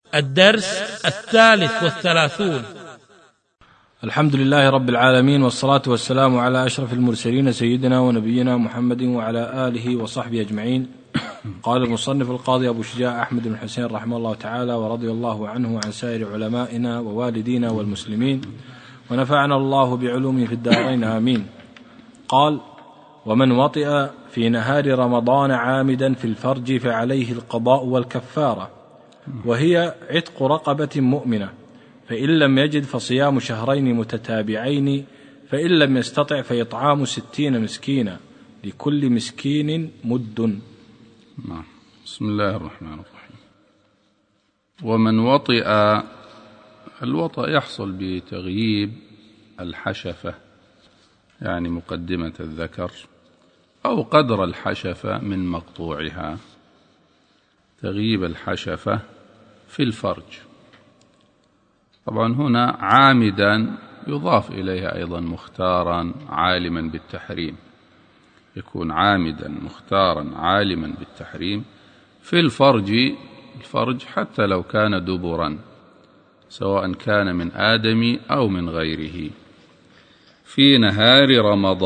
الدرس 33. الحمد لله رب العالمين، والصلاة والسلام على أشرف المرسلين سيدنا ونبينا محمد وعلى آله وصحبه أجمعين. قال المصنف القاضي أبو شجاع أحمد بن حسين رحمه الله تعالى ورضي الله عنه وعن سائر علمائنا ووالدينا والمسلمين، ونفعنا الله بعلومه في الدارين آمين. قال: ومن وطئ في نهار رمضان عامدا في الفرج فعليه القضاء والكفارة، وهي عتق رقبة مؤمنة، فإن لم يجد فصيام شهرين متتابعين، فإن لم يستطع فإطعام 60 مسكينا، لكل مسكين مد. بسم الله الرحمن الرحيم. ومن وطئ، الوطأ يحصل بتغييب الحشفة، يعني مقدمة الذكر، أو قدر الحشفة من مقطوعها، تغييب الحشفة في الفرج. طبعا هنا عامدا يضاف إليها أيضا مختارا عالما بالتحريم، يكون عامدا مختارا عالما بالتحريم في الفرج حتى لو كان دبرا، سواء كان من آدم أو من غيره، في نهار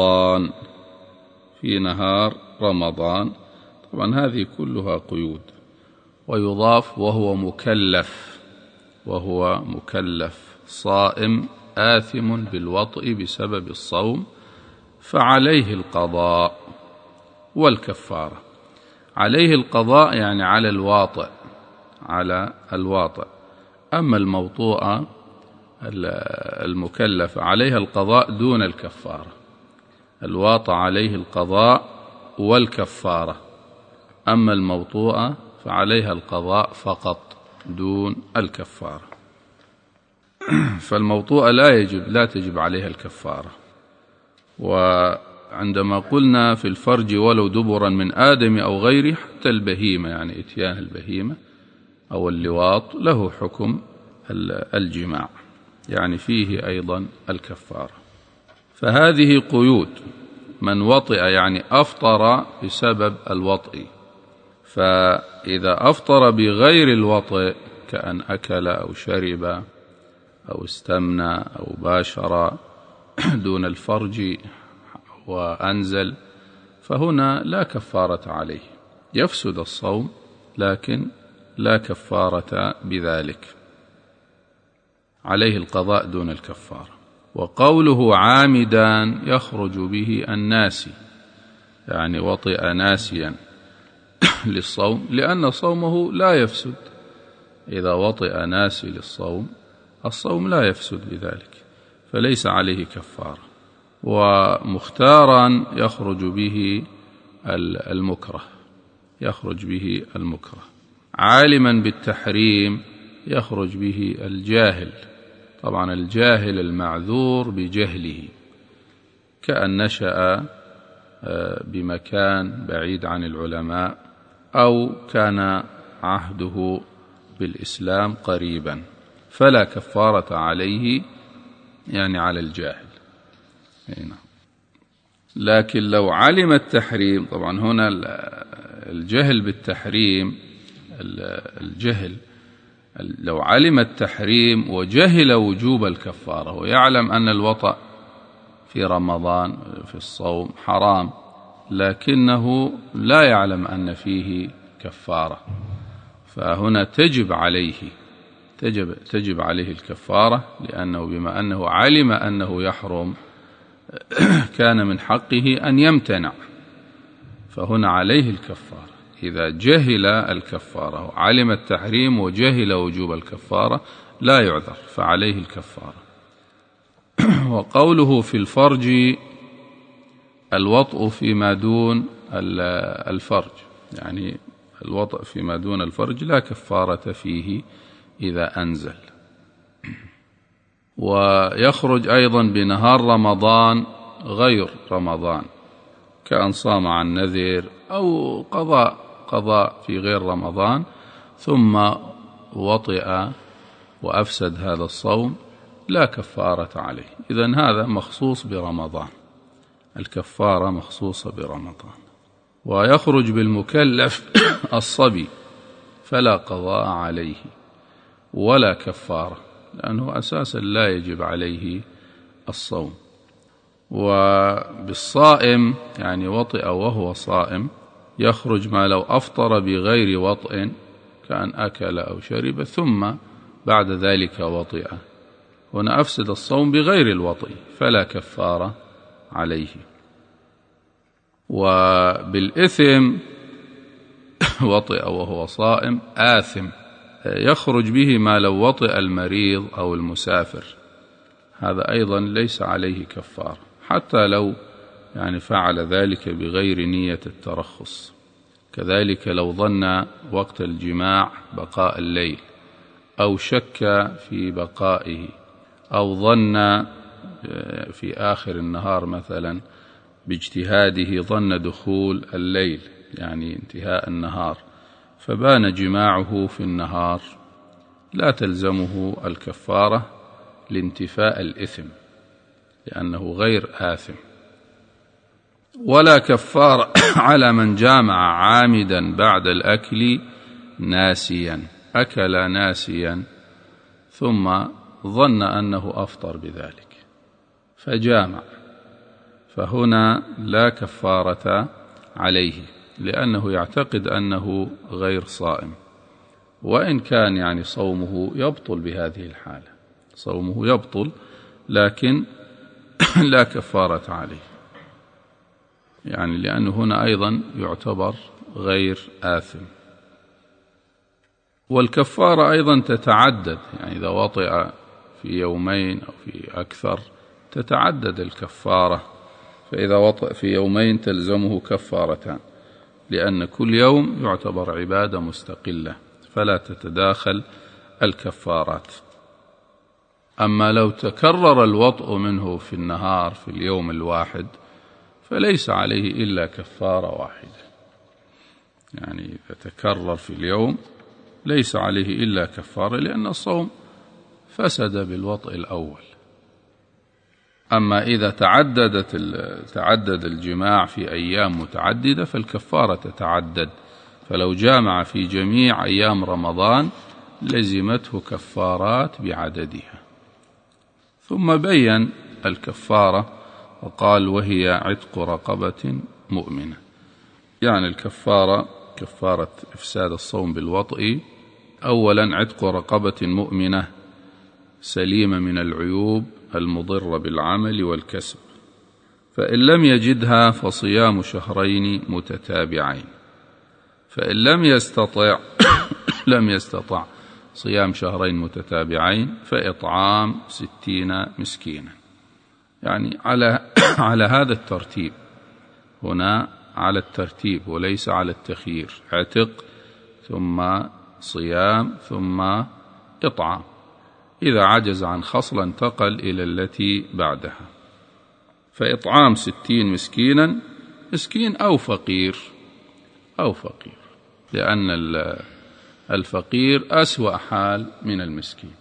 رمضان. طبعا هذه كلها قيود. ويضاف وهو مكلف صائم آثم بالوطء بسبب الصوم، فعليه القضاء والكفارة. عليه القضاء يعني على الواطئ. أما الموطوءة المكلفة عليها القضاء دون الكفارة. الواطئ عليه القضاء والكفارة، أما الموطوءة فعليها القضاء فقط دون الكفارة. فالموطوءة لا تجب عليها الكفارة. وعندما قلنا في الفرج ولو دبرا من آدم أو غيره، حتى البهيمة، يعني إتيان البهيمة أو اللواط له حكم الجماع، يعني فيه أيضا الكفارة. فهذه قيود. من وطئ يعني أفطر بسبب الوطئ، فإذا أفطر بغير الوطئ كأن أكل أو شرب أو استمنى أو باشر دون الفرج وأنزل، فهنا لا كفارة عليه، يفسد الصوم لكن لا كفارة بذلك، عليه القضاء دون الكفارة. وقوله عامدا يخرج به الناسي، يعني وطئ ناسيا للصوم، لأن صومه لا يفسد. إذا وطئ ناسي للصوم الصوم لا يفسد بذلك، فليس عليه كفارة. ومختارا يخرج به المكره، عالما بالتحريم يخرج به الجاهل. طبعا الجاهل المعذور بجهله، كأن نشأ بمكان بعيد عن العلماء، أو كان عهده بالإسلام قريبا، فلا كفارة عليه، يعني على الجاهل. لكن لو علم التحريم، طبعا هنا الجهل بالتحريم، لو علم التحريم وجهل وجوب الكفارة، ويعلم أن الوطأ في رمضان في الصوم حرام، لكنه لا يعلم أن فيه كفارة، فهنا تجب عليه الكفارة، لأنه بما أنه علم أنه يحرم كان من حقه أن يمتنع، فهنا عليه الكفارة. إذا جهل الكفارة وعلم التحريم وجهل وجوب الكفارة لا يعذر، فعليه الكفارة. وقوله في الفرج الوطء فيما دون الفرج، يعني الوطء فيما دون الفرج لا كفارة فيه إذا أنزل. ويخرج أيضا بنهار رمضان غير رمضان، كأن صام عن نذر أو قضاء في غير رمضان ثم وطئ وأفسد هذا الصوم، لا كفارة عليه. إذن هذا مخصوص برمضان، الكفارة مخصوصة برمضان. ويخرج بالمكلف الصبي فلا قضاء عليه، ولا كفارة، لأنه أساسا لا يجب عليه الصوم. وبالصائم يعني وطئ وهو صائم يخرج ما لو أفطر بغير وطئ، كأن أكل أو شرب ثم بعد ذلك وطئ، هنا أفسد الصوم بغير الوطئ فلا كفارة عليه. وبالإثم وطئ وهو صائم آثم، يخرج به ما لو وطئ المريض أو المسافر، هذا أيضا ليس عليه كفارة، حتى لو يعني فعل ذلك بغير نية الترخص. كذلك لو ظن وقت الجماع بقاء الليل أو شك في بقائه، أو ظن في آخر النهار مثلا باجتهاده ظن دخول الليل يعني انتهاء النهار، فبان جماعه في النهار، لا تلزمه الكفارة لانتفاء الإثم لأنه غير آثم. ولا كفارة على من جامع عامدا بعد الأكل ناسيا، أكل ناسيا ثم ظن أنه أفطر بذلك فجامع، فهنا لا كفارة عليه لأنه يعتقد أنه غير صائم، وإن كان يعني صومه يبطل بهذه الحالة، صومه يبطل لكن لا كفارة عليه، يعني لأنه هنا أيضا يعتبر غير آثم. والكفارة أيضا تتعدد، يعني إذا وطئ في يومين أو في أكثر تتعدد الكفارة، فإذا وطئ في يومين تلزمه كفارتان، لأن كل يوم يعتبر عبادة مستقلة فلا تتداخل الكفارات. أما لو تكرر الوطء منه في النهار في اليوم الواحد فليس عليه إلا كفارة واحدة، يعني إذا تكرر في اليوم ليس عليه إلا كفارة، لأن الصوم فسد بالوطء الأول. أما إذا تعدد الجماع في أيام متعددة فالكفارة تتعدد، فلو جامع في جميع أيام رمضان لزمته كفارات بعددها. ثم بين الكفارة وقال وهي عتق رقبة مؤمنة، يعني الكفارة كفارة إفساد الصوم بالوطء أولا عتق رقبة مؤمنة سليمة من العيوب المضرة بالعمل والكسب، فإن لم يجدها فصيام شهرين متتابعين، فإن لم يستطع صيام شهرين متتابعين فإطعام 60 مسكينا، يعني على هذا الترتيب، هنا على الترتيب وليس على التخيير، عتق ثم صيام ثم إطعام، إذا عجز عن خصلة انتقل إلى التي بعدها. فإطعام 60 مسكينا، مسكين أو فقير لأن الفقير أسوأ حال من المسكين.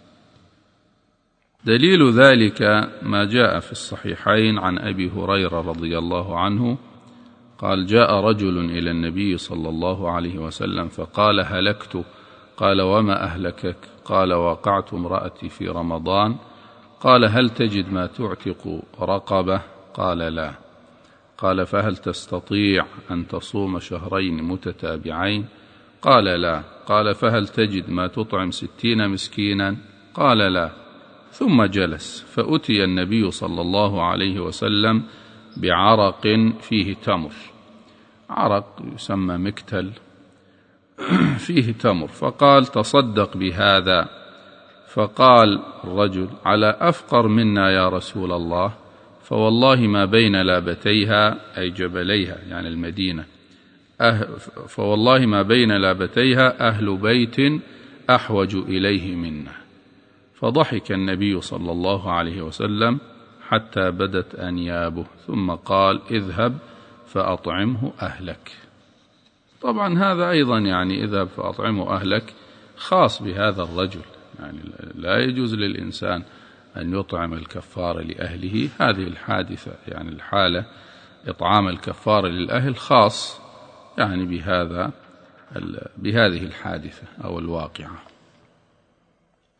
دليل ذلك ما جاء في الصحيحين عن أبي هريرة رضي الله عنه قال جاء رجل إلى النبي صلى الله عليه وسلم فقال هلكت، قال وما أهلكك؟ قال وقعت امرأتي في رمضان، قال هل تجد ما تعتق رقبة؟ قال لا. قال فهل تستطيع أن تصوم شهرين متتابعين؟ قال لا. قال فهل تجد ما تطعم 60 مسكينا؟ قال لا. ثم جلس، فأتي النبي صلى الله عليه وسلم بعرق فيه تمر، عرق يسمى مكتل فيه تمر، فقال تصدق بهذا. فقال الرجل على أفقر منا يا رسول الله؟ فوالله ما بين لابتيها أي جبليها يعني المدينة، فوالله ما بين لابتيها أهل بيت أحوج إليه منا. فضحك النبي صلى الله عليه وسلم حتى بدت أنيابه، ثم قال اذهب فأطعمه أهلك. طبعا هذا أيضا يعني اذهب فأطعمه أهلك خاص بهذا الرجل، يعني لا يجوز للإنسان أن يطعم الكفار لأهله. هذه الحادثة يعني الحالة إطعام الكفار للأهل خاص يعني بهذه الحادثة أو الواقعة.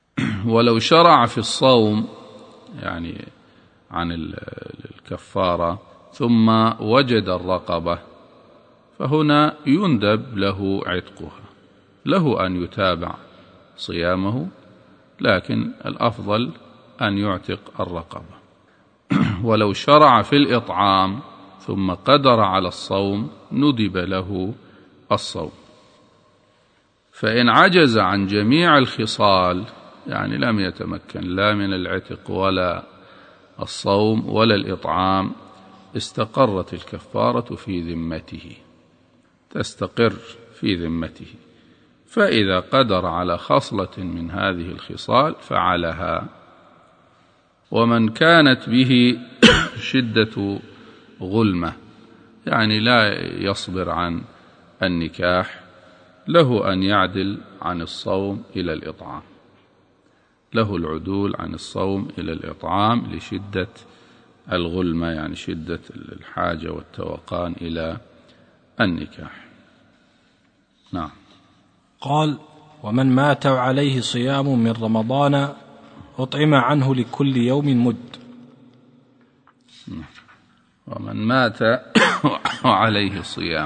ولو شرع في الصوم يعني عن الكفارة ثم وجد الرقبة فهنا يندب له عتقها، له أن يتابع صيامه، لكن الأفضل أن يعتق الرقبة. ولو شرع في الإطعام ثم قدر على الصوم ندب له الصوم. فإن عجز عن جميع الخصال يعني لم يتمكن لا من العتق ولا الصوم ولا الإطعام استقرت الكفارة في ذمته، تستقر في ذمته. فإذا قدر على خصلة من هذه الخصال فعلها. ومن كانت به شدة غلمة يعني لا يصبر عن النكاح له أن يعدل عن الصوم إلى الإطعام، له العدول عن الصوم إلى الإطعام لشدة الغلمة يعني شدة الحاجة والتوقان إلى النكاح. نعم. قال: ومن مات عليه صيام من رمضان أطعم عنه لكل يوم مد. ومن مات عليه صيام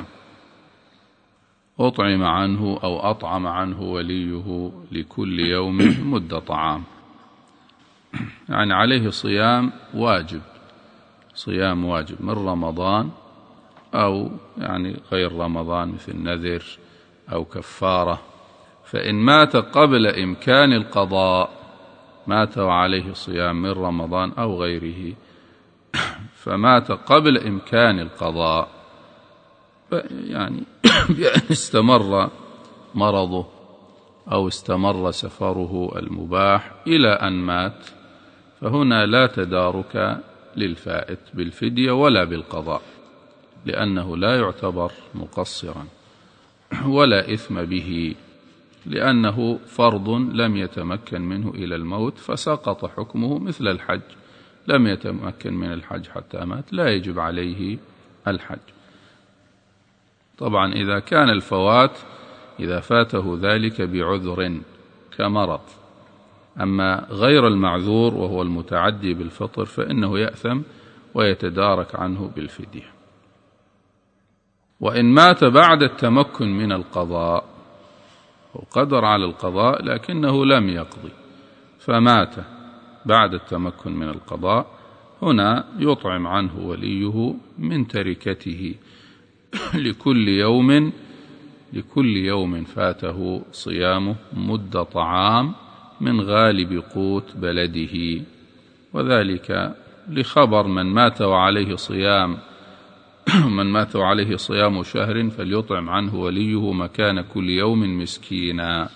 أطعم عنه أو أطعم عنه وليه لكل يوم مد طعام، يعني عليه صيام واجب، صيام واجب من رمضان أو يعني غير رمضان مثل نذر أو كفارة. فإن مات قبل إمكان القضاء، مات وعليه صيام من رمضان أو غيره فمات قبل إمكان القضاء يعني بأن استمر مرضه أو استمر سفره المباح إلى أن مات، فهنا لا تدارك للفائت بالفدية ولا بالقضاء، لأنه لا يعتبر مقصرا ولا إثم به، لأنه فرض لم يتمكن منه إلى الموت فسقط حكمه مثل الحج، لم يتمكن من الحج حتى مات لا يجب عليه الحج. طبعا إذا كان الفوات إذا فاته ذلك بعذر كمرض، أما غير المعذور وهو المتعدي بالفطر فإنه يأثم ويتدارك عنه بالفدية. وإن مات بعد التمكن من القضاء وقدر على القضاء لكنه لم يقضي فمات بعد التمكن من القضاء، هنا يطعم عنه وليه من تركته لكل يوم فاته صيامه مد طعام من غالب قوت بلده، وذلك لخبر من مات وعليه صيام شهر فليطعم عنه وليه مكان كل يوم مسكينا.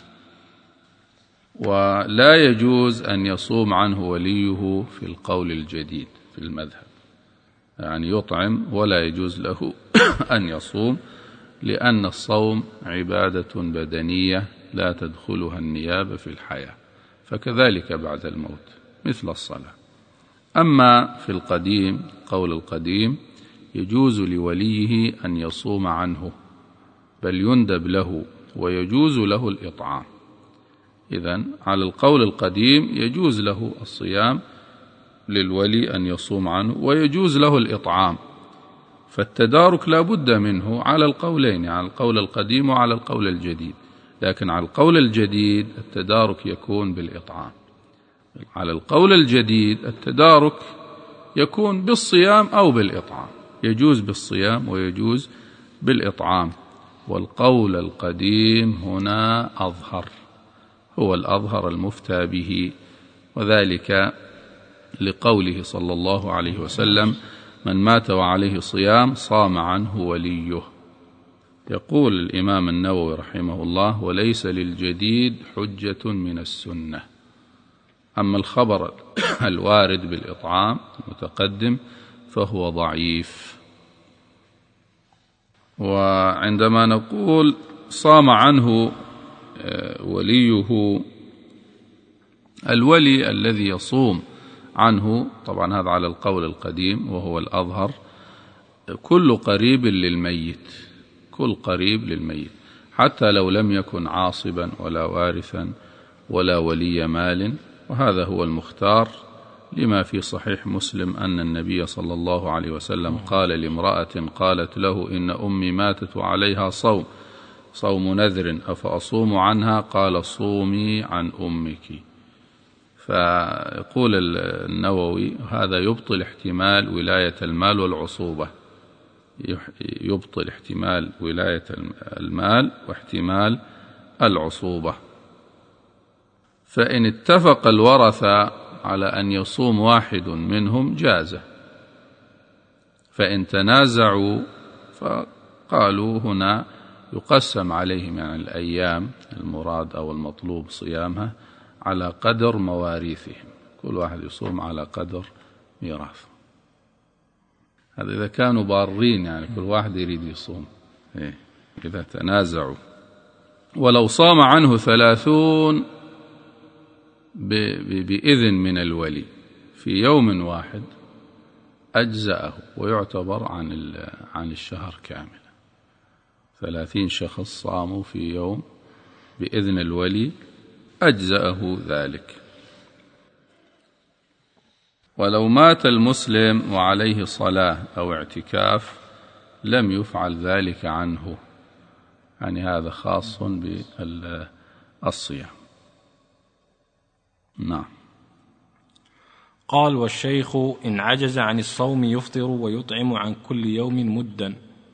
ولا يجوز أن يصوم عنه وليه في القول الجديد في المذهب، يعني يطعم ولا يجوز له أن يصوم، لأن الصوم عبادة بدنية لا تدخلها النيابة في الحياة، فكذلك بعد الموت مثل الصلاة. أما في القديم قول القديم يجوز لوليه أن يصوم عنه، بل يندب له ويجوز له الإطعام. إذن على القول القديم يجوز له الصيام للولي أن يصوم عنه ويجوز له الإطعام، فالتدارك لا بد منه على القولين، على القول القديم وعلى القول الجديد، لكن على القول الجديد التدارك يكون بالإطعام. على القول الجديد التدارك يكون بالصيام أو بالإطعام، يجوز بالصيام ويجوز بالإطعام، والقول القديم هنا أظهر، هو الأظهر المفتى به، وذلك لقوله صلى الله عليه وسلم: من مات وعليه صيام صام عنه وليه. يقول الإمام النووي رحمه الله: وليس للجديد حجة من السنة. أما الخبر الوارد بالإطعام المتقدم فهو ضعيف. وعندما نقول صام عنه وليه، الولي الذي يصوم عنه طبعا هذا على القول القديم وهو الأظهر، كل قريب للميت، كل قريب للميت، حتى لو لم يكن عاصبا ولا وارثا ولا ولي مال، وهذا هو المختار، لما في صحيح مسلم أن النبي صلى الله عليه وسلم قال لامرأة قالت له: إن أمي ماتت وعليها صوم نذر أفأصوم عنها؟ قال: صومي عن أمك. فيقول النووي: هذا يبطل احتمال ولاية المال والعصوبة، يبطل احتمال ولاية المال واحتمال العصوبة. فإن اتفق الورثة على أن يصوم واحد منهم جازه، فإن تنازعوا فقالوا هنا يقسم عليهم يعني الأيام المراد أو المطلوب صيامها على قدر مواريثهم، كل واحد يصوم على قدر ميراثه. هذا إذا كانوا بارين، يعني كل واحد يريد يصوم إذا تنازعوا. ولو صام عنه 30 بإذن من الولي في يوم واحد أجزأه، ويعتبر عن الشهر كامل. 30 شخص صاموا في يوم بإذن الولي أجزأه ذلك. ولو مات المسلم وعليه صلاة أو اعتكاف لم يفعل ذلك عنه، يعني هذا خاص بالصيام. نعم. قال: والشيخ إن عجز عن الصوم يفطر ويطعم عن كل يوم مدا.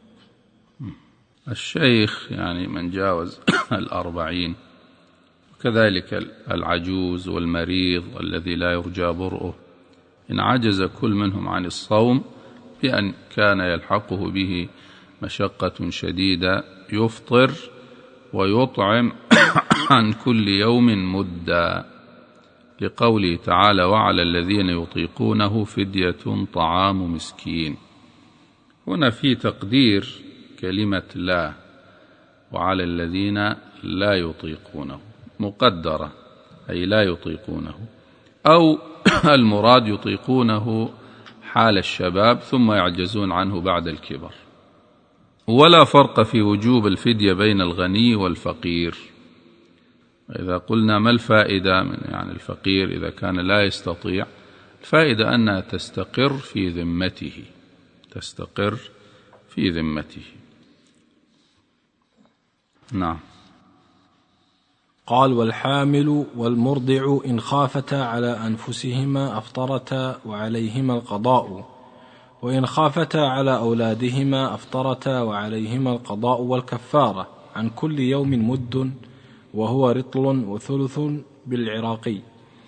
الشيخ يعني من جاوز 40، وكذلك العجوز والمريض الذي لا يرجى برؤه، إن عجز كل منهم عن الصوم بأن كان يلحقه به مشقة شديدة يفطر ويطعم عن كل يوم مدا، لقوله تعالى: وعلى الذين يطيقونه فدية طعام مسكين. هنا في تقدير كلمة لا، وعلى الذين لا يطيقونه مقدرة، أي لا يطيقونه، أو المراد يطيقونه حال الشباب ثم يعجزون عنه بعد الكبر. ولا فرق في وجوب الفدية بين الغني والفقير. إذا قلنا ما الفائدة من يعني الفقير إذا كان لا يستطيع؟ الفائدة أنها تستقر في ذمته، تستقر في ذمته. نعم. قال: والحامل والمرضع إن خافتا على أنفسهما أفطرتا وعليهما القضاء، وإن خافتا على أولادهما أفطرتا وعليهما القضاء والكفارة عن كل يوم مد، وهو رطل وثلث بالعراقي.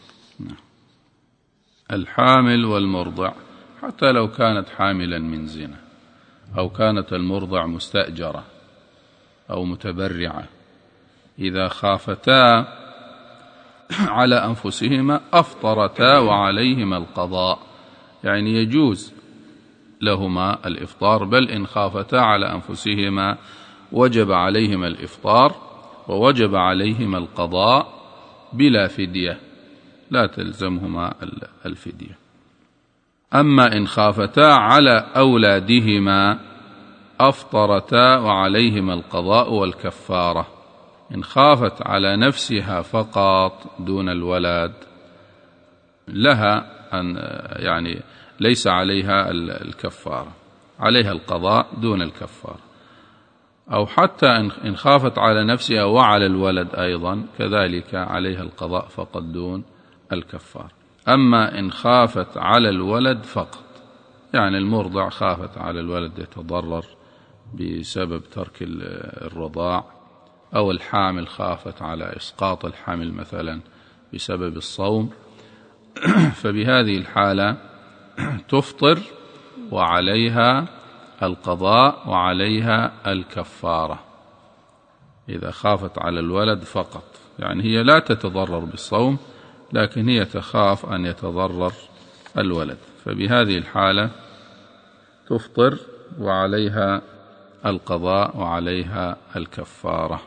الحامل والمرضع حتى لو كانت حاملا من زنا، أو كانت المرضع مستأجرة أو متبرعة، إذا خافتا على أنفسهما أفطرتا وعليهما القضاء، يعني يجوز لهما الإفطار، بل إن خافتا على أنفسهما وجب عليهما الإفطار ووجب عليهما القضاء بلا فدية، لا تلزمهما الفدية. أما إن خافتا على أولادهما أفطرتا وعليهما القضاء والكفارة. إن خافت على نفسها فقط دون الولد لها أن يعني ليس عليها الكفارة، عليها القضاء دون الكفارة. أو حتى إن خافت على نفسها وعلى الولد أيضا كذلك عليها القضاء فقط دون الكفارة. أما إن خافت على الولد فقط، يعني المرضع خافت على الولد يتضرر بسبب ترك الرضاع، أو الحامل خافت على إسقاط الحمل مثلا بسبب الصوم، فبهذه الحالة تفطر وعليها القضاء وعليها الكفارة. إذا خافت على الولد فقط، يعني هي لا تتضرر بالصوم لكن هي تخاف أن يتضرر الولد، فبهذه الحالة تفطر وعليها القضاء وعليها الكفارة.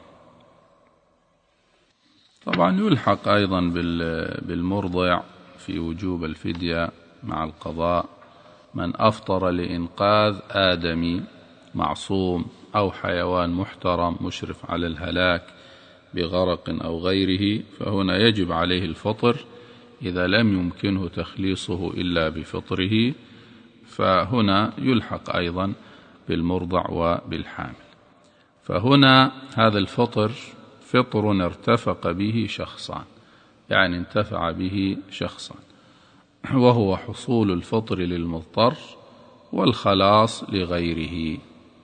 طبعا يلحق أيضا بالمرضع في وجوب الفدية مع القضاء من أفطر لإنقاذ آدمي معصوم أو حيوان محترم مشرف على الهلاك بغرق أو غيره، فهنا يجب عليه الفطر إذا لم يمكنه تخليصه إلا بفطره، فهنا يلحق أيضا بالمرضع وبالحامل. فهنا هذا الفطر فطر ارتفق به شخصان، يعني انتفع به شخصان، وهو حصول الفطر للمضطر والخلاص لغيره.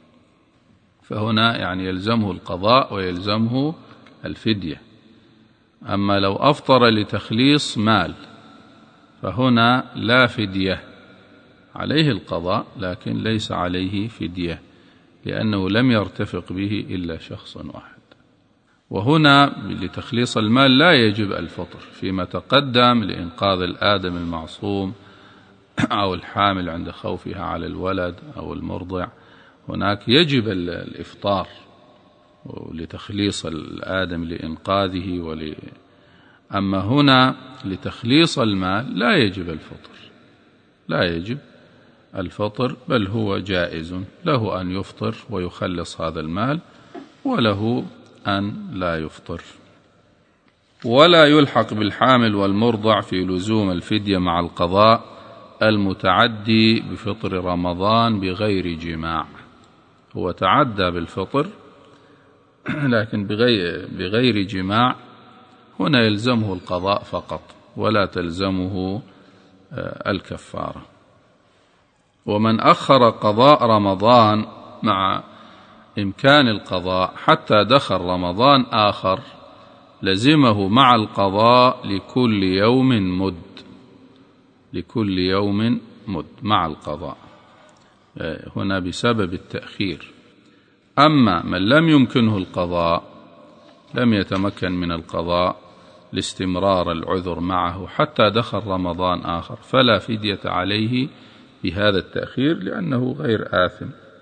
فهنا يعني يلزمه القضاء ويلزمه الفدية. أما لو أفطر لتخليص مال فهنا لا فدية، عليه القضاء لكن ليس عليه فدية، لأنه لم يرتفق به إلا شخص واحد. وهنا لتخليص المال لا يجب الفطر فيما تقدم لإنقاذ الآدم المعصوم أو الحامل عند خوفها على الولد أو المرضع، هناك يجب الإفطار لتخليص الآدم لإنقاذه أما هنا لتخليص المال لا يجب الفطر، لا يجب الفطر، بل هو جائز له أن يفطر ويخلص هذا المال، وله أن لا يفطر. ولا يلحق بالحامل والمرضع في لزوم الفدية مع القضاء المتعدي بفطر رمضان بغير جماع. هو تعدى بالفطر لكن بغير جماع، هنا يلزمه القضاء فقط ولا تلزمه الكفارة. ومن أخر قضاء رمضان مع إمكان القضاء حتى دخل رمضان آخر لزمه مع القضاء لكل يوم مد، لكل يوم مد مع القضاء، هنا بسبب التأخير. أما من لم يمكنه القضاء، لم يتمكن من القضاء لاستمرار العذر معه حتى دخل رمضان آخر، فلا فدية عليه بهذا التأخير لأنه غير آثم.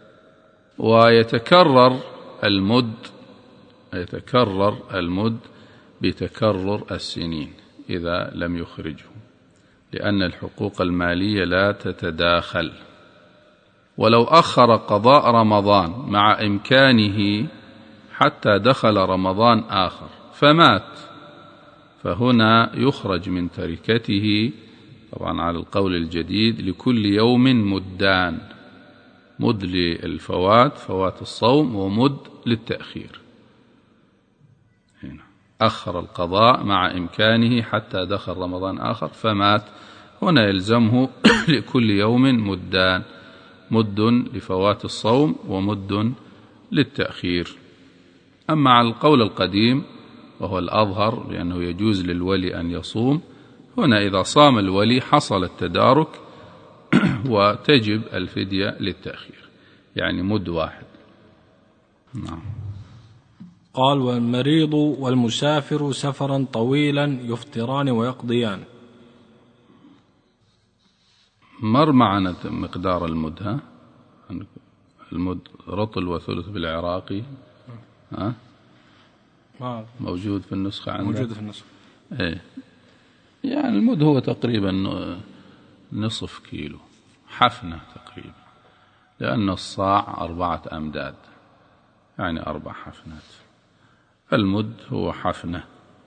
ويتكرر المد بتكرر السنين إذا لم يخرجه، لأن الحقوق المالية لا تتداخل. ولو أخر قضاء رمضان مع إمكانه حتى دخل رمضان آخر فمات، فهنا يخرج من تركته طبعا على القول الجديد لكل يوم مدان، مد للفوات فوات الصوم ومد للتأخير. هنا أخر القضاء مع إمكانه حتى دخل رمضان آخر فمات، هنا يلزمه لكل يوم مدان، مد لفوات الصوم ومد للتأخير. أما على القول القديم وهو الأظهر لأنه يجوز للولي أن يصوم، هنا إذا صام الولي حصل التدارك وتجب الفدية للتأخير، يعني مد واحد. نعم. قال: والمريض والمسافر سفرا طويلا يفطران ويقضيان. مر معنا مقدار المد، ها؟ المد رطل وثلث بالعراقي، ها؟ موجود في النسخة عندك؟ موجود في النسخة. إيه، يعني المد هو تقريبا نصف كيلو، حفنة تقريبا، لأن الصاع 4 أمداد، يعني 4 حفنات. المد هو حفنة.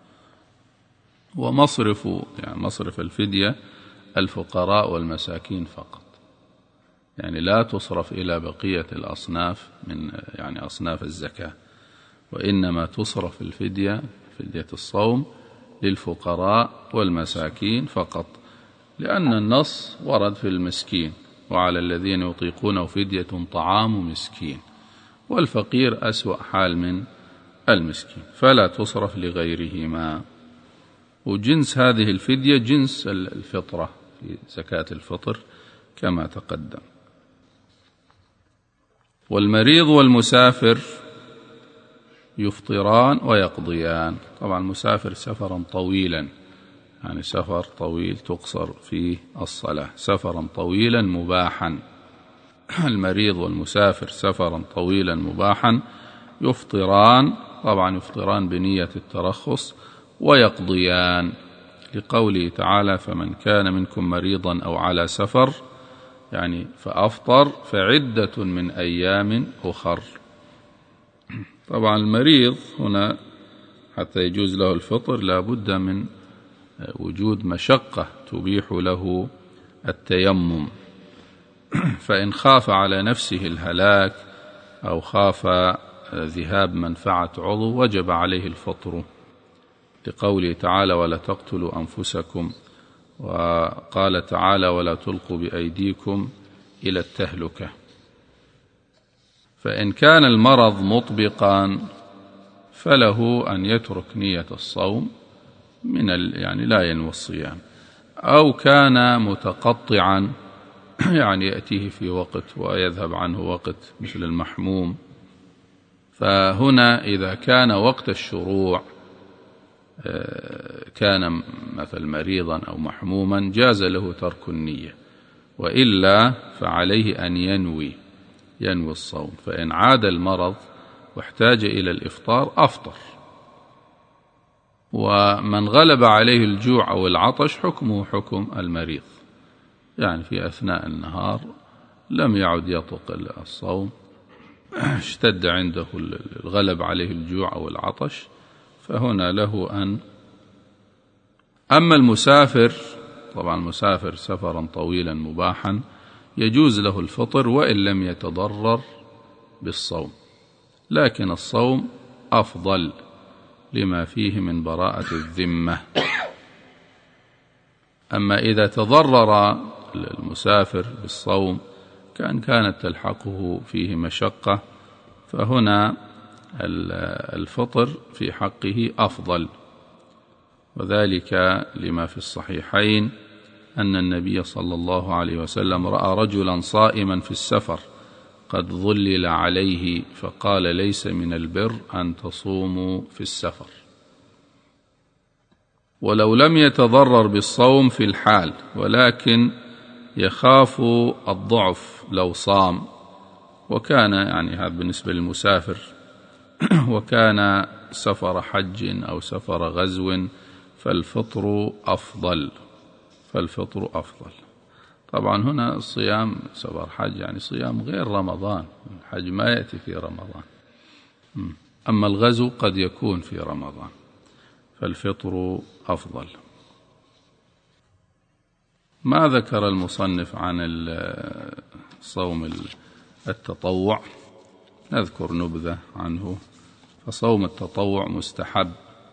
ومصرف يعني مصرف الفدية الفقراء والمساكين فقط، يعني لا تصرف إلى بقية الأصناف من يعني أصناف الزكاة، وإنما تصرف الفدية، فدية الصوم، للفقراء والمساكين فقط، لأن النص ورد في المسكين: وعلى الذين يطيقونه فدية طعام مسكين، والفقير أسوأ حال من المسكين، فلا تصرف لغيرهما. وجنس هذه الفدية جنس الفطرة في زكاة الفطر كما تقدم. والمريض والمسافر يفطران ويقضيان. طبعا المسافر سفرا طويلا، يعني سفر طويل تقصر فيه الصلاة، سفرا طويلا مباحا. المريض والمسافر سفرا طويلا مباحا يفطران، طبعا يفطران بنية الترخص، ويقضيان لقوله تعالى: فمن كان منكم مريضا أو على سفر، يعني فأفطر فعدة من أيام أخر. طبعا المريض هنا حتى يجوز له الفطر لا بد من وجود مشقة تبيح له التيمم، فإن خاف على نفسه الهلاك أو خاف ذهاب منفعة عضو وجب عليه الفطر، لقوله تعالى: ولا تقتلوا أنفسكم، وقال تعالى: ولا تلقوا بأيديكم إلى التهلكة. فإن كان المرض مطبقا فله أن يترك نية الصوم يعني لا ينوي الصيام، أو كان متقطعا يعني يأتيه في وقت ويذهب عنه وقت مثل المحموم، فهنا إذا كان وقت الشروع كان مثل مريضا أو محموما جاز له ترك النية، وإلا فعليه أن ينوي الصوم، فإن عاد المرض واحتاج إلى الإفطار أفطر. ومن غلب عليه الجوع أو العطش حكمه حكم المريض، يعني في أثناء النهار لم يعد يطق الصوم، اشتد عنده الغلب عليه الجوع أو العطش، فهنا له أن. أما المسافر، طبعا المسافر سفرا طويلا مباحا يجوز له الفطر وإن لم يتضرر بالصوم، لكن الصوم أفضل لما فيه من براءة الذمة. أما إذا تضرر المسافر بالصوم كانت تلحقه فيه مشقة، فهنا الفطر في حقه أفضل، وذلك لما في الصحيحين أن النبي صلى الله عليه وسلم رأى رجلا صائما في السفر قد ظلل عليه فقال: ليس من البر أن تصوموا في السفر. ولو لم يتضرر بالصوم في الحال ولكن يخاف الضعف لو صام، وكان يعني هذا بالنسبة للمسافر، وكان سفر حج أو سفر غزو فالفطر أفضل. طبعا هنا الصيام سفر حج يعني صيام غير رمضان، الحج ما يأتي في رمضان، أما الغزو قد يكون في رمضان، فالفطر أفضل. ما ذكر المصنف عن صوم التطوع، نذكر نبذة عنه. فصوم التطوع مستحب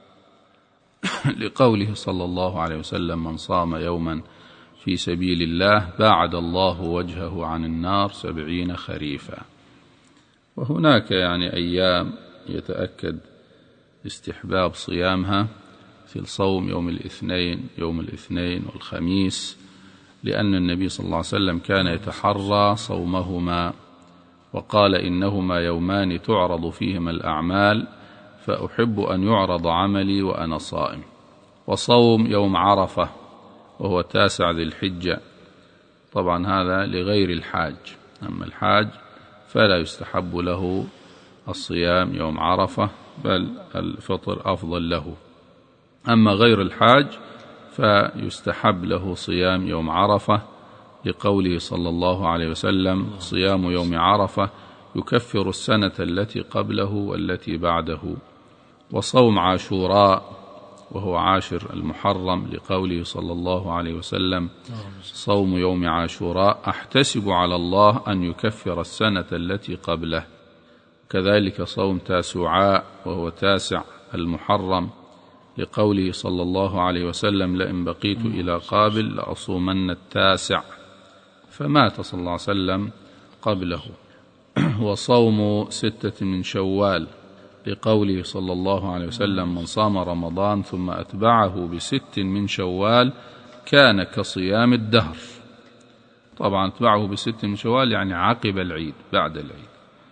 لقوله صلى الله عليه وسلم: من صام يوما في سبيل الله باعد الله وجهه عن النار 70 خريفا. وهناك يعني أيام يتأكد استحباب صيامها، مثل صوم يوم الاثنين والخميس، لأن النبي صلى الله عليه وسلم كان يتحرى صومهما، وقال: إنهما يومان تعرض فيهما الأعمال فأحب أن يعرض عملي وأنا صائم. وصوم يوم عرفة وهو 9 ذي الحجة، طبعا هذا لغير الحاج، أما الحاج فلا يستحب له الصيام يوم عرفة، بل الفطر أفضل له. أما غير الحاج فيستحب له صيام يوم عرفة، لقوله صلى الله عليه وسلم: صيام يوم عرفة يكفر السنة التي قبله والتي بعده. وصوم عاشوراء وهو 10 المحرم، لقوله صلى الله عليه وسلم: صوم يوم عاشوراء أحتسب على الله أن يكفر السنة التي قبله. كذلك صوم تاسوعاء وهو 9 المحرم، لقوله صلى الله عليه وسلم: لئن بقيت إلى قابل لأصومن 9، فمات صلى الله عليه وسلم قبله. وصوم 6 من شوال، لقوله صلى الله عليه وسلم: من صام رمضان ثم أتبعه ب6 من شوال كان كصيام الدهر. طبعا أتبعه ب6 من شوال يعني عقب العيد، بعد العيد.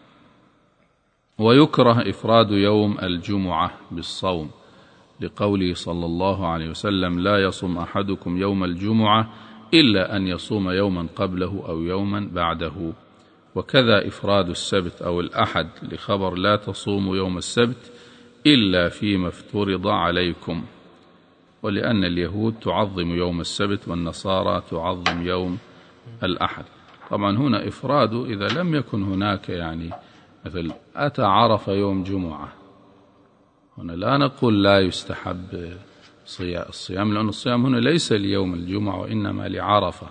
ويكره إفراد يوم الجمعة بالصوم، لقوله صلى الله عليه وسلم: لا يصوم أحدكم يوم الجمعة إلا أن يصوم يوما قبله أو يوما بعده. وكذا إفراد السبت أو الأحد، لخبر: لا تصوموا يوم السبت إلا فيما افترض عليكم، ولأن اليهود تعظم يوم السبت والنصارى تعظم يوم الأحد. طبعا هنا إفراده إذا لم يكن هناك يعني مثل أتى عرف يوم جمعة، هنا لا نقول لا يستحب الصيام، لأن الصيام هنا ليس ليوم الجمعة وإنما لعرفة.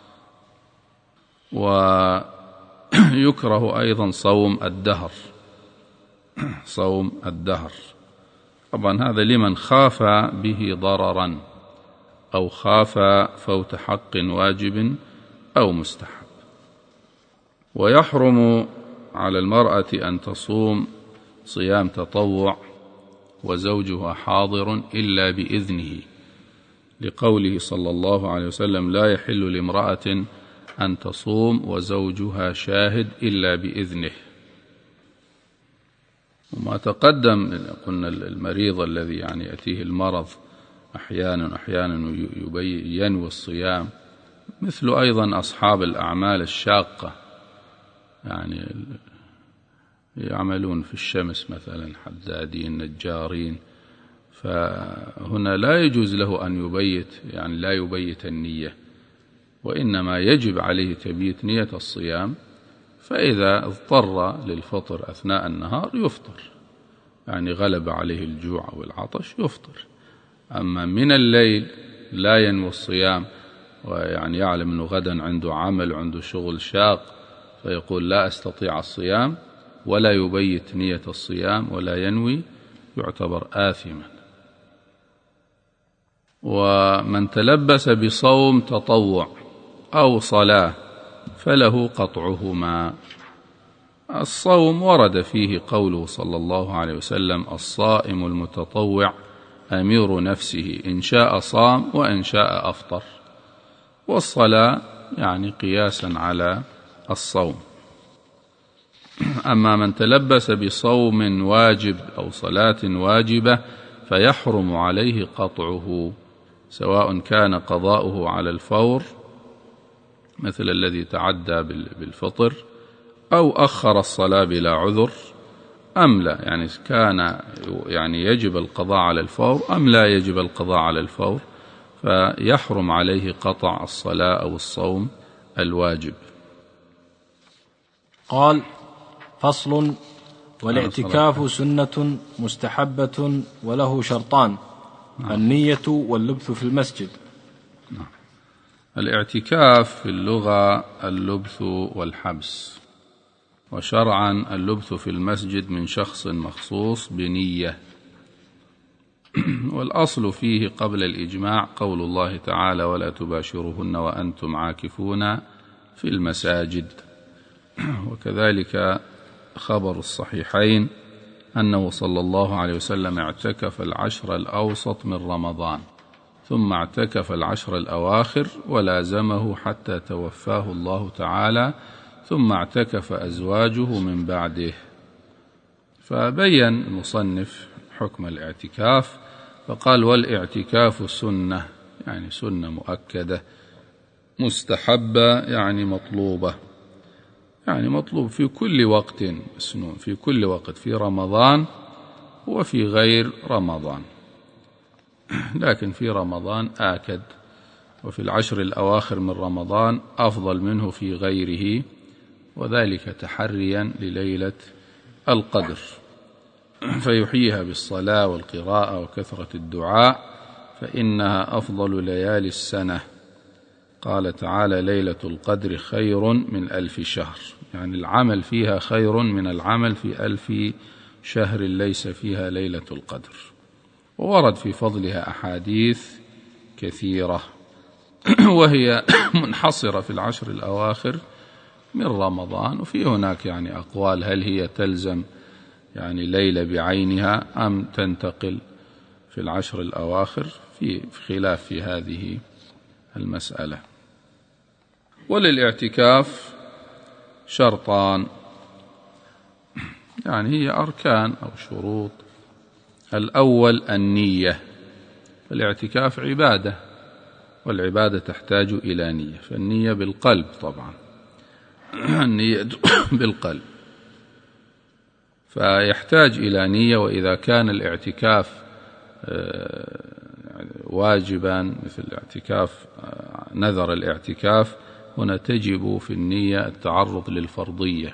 ويكره أيضا صوم الدهر، صوم الدهر طبعا هذا لمن خاف به ضررا أو خاف فوت حق واجب أو مستحب. ويحرم على المرأة أن تصوم صيام تطوع وزوجها حاضر إلا بإذنه، لقوله صلى الله عليه وسلم: لا يحل لامرأة أن تصوم وزوجها شاهد إلا بإذنه. وما تقدم قلنا المريض الذي يعني يأتيه المرض أحيانا ينوي الصيام، مثل أيضا أصحاب الأعمال الشاقة، يعني يعملون في الشمس مثلا، حدادين، نجارين، فهنا لا يجوز له أن يبيت، يعني لا يبيت النية، وإنما يجب عليه تبييت نية الصيام، فإذا اضطر للفطر أثناء النهار يفطر، يعني غلب عليه الجوع أو العطش يفطر. أما من الليل لا ينوي الصيام، ويعني يعلم أنه غدا عنده عمل وعنده شغل شاق، فيقول لا أستطيع الصيام، ولا يبيت نية الصيام ولا ينوي، يعتبر آثما. ومن تلبس بصوم تطوع أو صلاة فله قطعهما. الصوم ورد فيه قوله صلى الله عليه وسلم: الصائم المتطوع أمير نفسه، إن شاء صام وإن شاء أفطر. والصلاة يعني قياسا على الصوم. أما من تلبس بصوم واجب أو صلاة واجبة فيحرم عليه قطعه، سواء كان قضاؤه على الفور مثل الذي تعدى بالفطر، أو أخر الصلاة بلا عذر أم لا، يعني كان يعني يجب القضاء على الفور أم لا يجب القضاء على الفور، فيحرم عليه قطع الصلاة أو الصوم الواجب. قال: فصل: والاعتكاف سنة مستحبة وله شرطان: النية واللبث في المسجد. الاعتكاف في اللغة اللبث والحبس، وشرعا اللبث في المسجد من شخص مخصوص بنية. والأصل فيه قبل الإجماع قول الله تعالى: ولا تباشروهن وأنتم عاكفون في المساجد. وكذلك خبر الصحيحين أنه صلى الله عليه وسلم اعتكف العشر الأوسط من رمضان، ثم اعتكف العشر الأواخر ولازمه حتى توفاه الله تعالى، ثم اعتكف أزواجه من بعده. فبين المصنف حكم الاعتكاف فقال: والاعتكاف سنة، يعني سنة مؤكدة، مستحبة يعني مطلوبة، يعني مطلوب في كل وقت مسنون، في كل وقت، في رمضان وفي غير رمضان، لكن في رمضان آكد، وفي العشر الأواخر من رمضان أفضل منه في غيره، وذلك تحريا لليلة القدر، فيحييها بالصلاة والقراءة وكثرة الدعاء، فإنها أفضل ليالي السنة. قال تعالى: ليلة القدر خير من 1000 شهر، يعني العمل فيها خير من العمل في 1000 شهر ليس فيها ليلة القدر. وورد في فضلها أحاديث كثيرة، وهي منحصرة في العشر الأواخر من رمضان، وفي هناك يعني أقوال هل هي تلزم يعني ليلة بعينها أم تنتقل في العشر الأواخر، في خلاف في هذه المسألة. وللاعتكاف شرطان، يعني هي أركان أو شروط. الأول النية، الاعتكاف عبادة، والعبادة تحتاج إلى نية، فالنية بالقلب طبعا، النية بالقلب، فيحتاج إلى نية. وإذا كان الاعتكاف واجبا مثل الاعتكاف نذر الاعتكاف، هنا تجب في النية التعرض للفرضية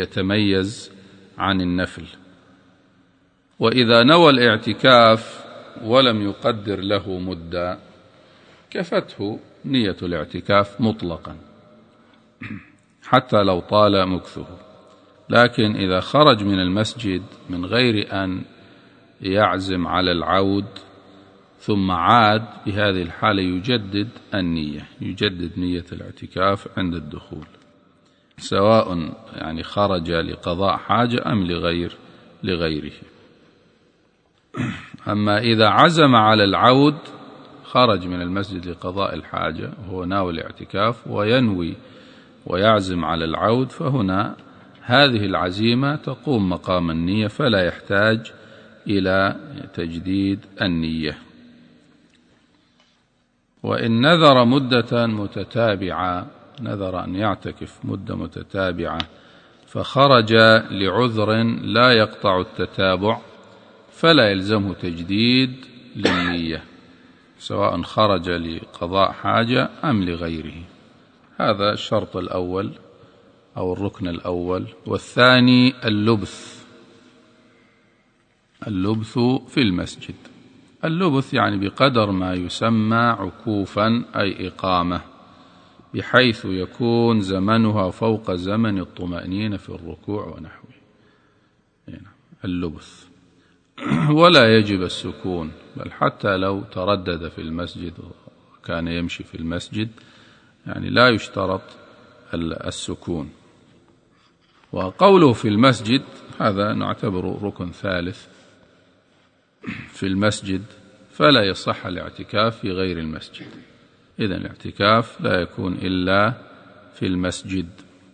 ليتميز عن النفل. وإذا نوى الاعتكاف ولم يقدر له مدة كفته نية الاعتكاف مطلقا حتى لو طال مكثه. لكن إذا خرج من المسجد من غير أن يعزم على العود ثم عاد، بهذه الحالة يجدد النية، يجدد نية الاعتكاف عند الدخول، سواء يعني خرج لقضاء حاجة أم لغيره. أما إذا عزم على العود، خرج من المسجد لقضاء الحاجة وهو ناوي الاعتكاف وينوي ويعزم على العود، فهنا هذه العزيمة تقوم مقام النية، فلا يحتاج إلى تجديد النية. وإن نذر مدة متتابعة، نذر أن يعتكف مدة متتابعة فخرج لعذر لا يقطع التتابع، فلا يلزمه تجديد للنية، سواء خرج لقضاء حاجة أم لغيره. هذا الشرط الأول أو الركن الأول. والثاني اللبث في المسجد. اللبث يعني بقدر ما يسمى عكوفا أي إقامة، بحيث يكون زمنها فوق زمن الطمأنينة في الركوع ونحوه، يعني اللبث. ولا يجب السكون، بل حتى لو تردد في المسجد وكان يمشي في المسجد يعني لا يشترط السكون. وقوله في المسجد هذا نعتبره ركن ثالث في المسجد، فلا يصح الاعتكاف في غير المسجد. إذن الاعتكاف لا يكون إلا في المسجد.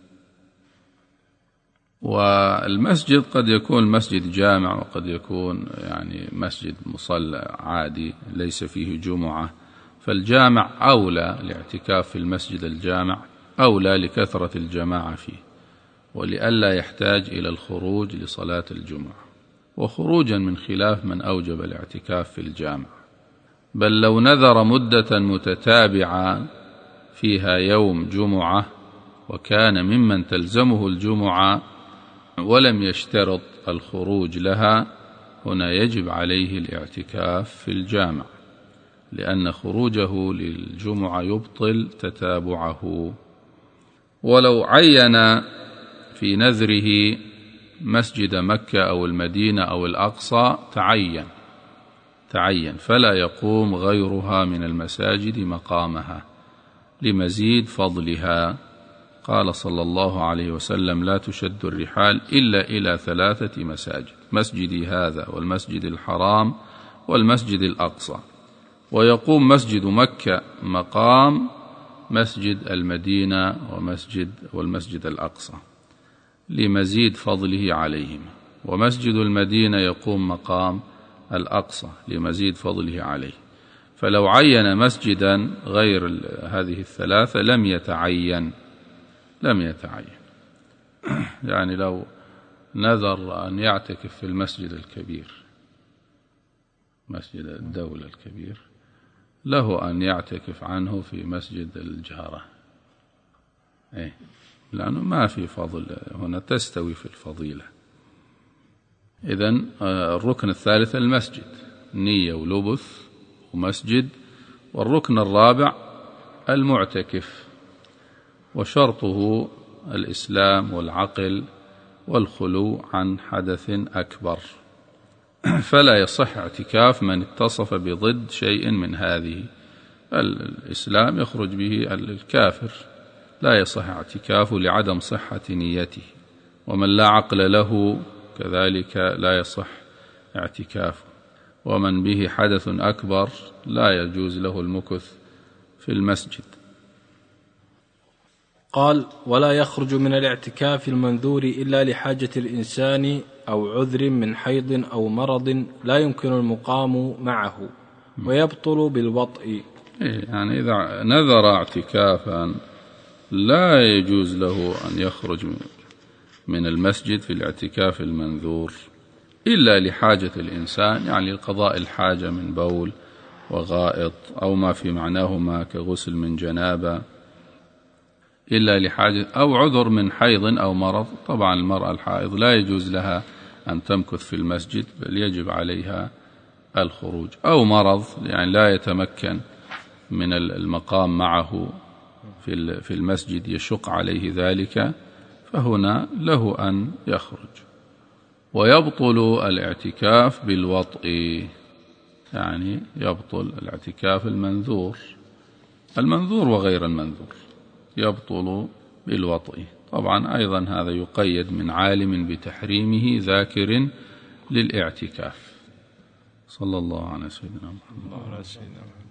والمسجد قد يكون مسجد جامع، وقد يكون يعني مسجد مصلى عادي ليس فيه جمعة، فالجامع أولى، الاعتكاف في المسجد الجامع أولى لكثرة الجماعة فيه، ولئلا يحتاج إلى الخروج لصلاة الجمعة، وخروجا من خلاف من أوجب الاعتكاف في الجامع. بل لو نذر مدة متتابعة فيها يوم جمعة وكان ممن تلزمه الجمعة ولم يشترط الخروج لها، هنا يجب عليه الاعتكاف في الجامع، لأن خروجه للجمعة يبطل تتابعه. ولو عين في نذره مسجد مكة أو المدينة أو الأقصى تعين، فلا يقوم غيرها من المساجد مقامها لمزيد فضلها. قال صلى الله عليه وسلم: لا تشد الرحال إلا إلى 3 مساجد، مسجدي هذا والمسجد الحرام والمسجد الأقصى. ويقوم مسجد مكة مقام مسجد المدينة والمسجد الأقصى لمزيد فضله عليهما، ومسجد المدينة يقوم مقام الأقصى لمزيد فضله عليه. فلو عين مسجدا غير هذه ال3 لم يتعين. يعني لو نذر أن يعتكف في المسجد الكبير، مسجد الدولة الكبير، له أن يعتكف عنه في مسجد الجارة، لأنه ما في فضل هنا، تستوي في الفضيلة. إذن الركن الثالث المسجد، نية ولبث ومسجد. والركن الرابع المعتكف، وشرطه الإسلام والعقل والخلو عن حدث أكبر، فلا يصح اعتكاف من اتصف بضد شيء من هذه. الإسلام يخرج به الكافر، لا يصح اعتكافه لعدم صحة نيته. ومن لا عقل له كذلك لا يصح اعتكافه. ومن به حدث أكبر لا يجوز له المكث في المسجد. قال: ولا يخرج من الاعتكاف المنذور إلا لحاجة الإنسان أو عذر من حيض أو مرض لا يمكن المقام معه، ويبطل بالوطء. يعني إذا نذر اعتكافا لا يجوز له أن يخرج من المسجد في الاعتكاف المنذور إلا لحاجة الإنسان، يعني لقضاء الحاجة من بول وغائط أو ما في معناهما كغسل من جنابة، إلا لحاجة أو عذر من حيض أو مرض. طبعا المرأة الحائض لا يجوز لها أن تمكث في المسجد، بل يجب عليها الخروج، أو مرض يعني لا يتمكن من المقام معه في المسجد يشق عليه ذلك، فهنا له أن يخرج. ويبطل الاعتكاف بالوطء، يعني يبطل الاعتكاف المنذور وغير المنذور يبطل بالوطء. طبعا أيضا هذا يقيد من عالم بتحريمه ذاكر للاعتكاف. صلى الله على سيدنا محمد.